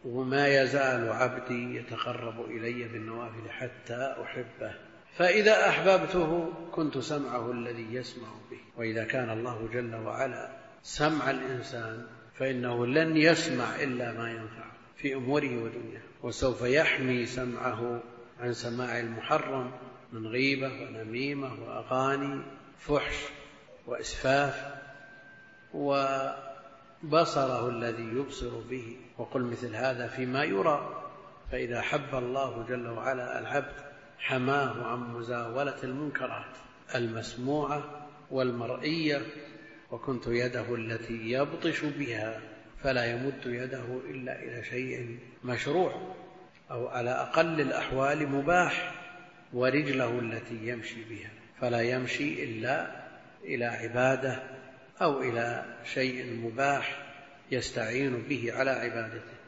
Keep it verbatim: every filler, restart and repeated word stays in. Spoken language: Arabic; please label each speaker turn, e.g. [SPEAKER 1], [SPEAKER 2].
[SPEAKER 1] وما يزال عبدي يتقرب إلي بالنوافل حتى أحبه، فإذا أحببته كنت سمعه الذي يسمع به. وإذا كان الله جل وعلا سمع الإنسان فإنه لن يسمع إلا ما ينفعه في أموره ودنياه، وسوف يحمي سمعه عن سماع المحرم من غيبة ونميمة وأغاني فحش وإسفاف، وبصره الذي يبصر به. وقل مثل هذا فيما يرى. فإذا حب الله جل وعلا العبد حماه عن مزاولة المنكرات المسموعة والمرئية، وكنت يده التي يبطش بها، فلا يمد يده إلا إلى شيء مشروع أو على أقل الأحوال مباح، ورجله التي يمشي بها، فلا يمشي إلا إلى عبادة أو إلى شيء مباح يستعين به على عبادته.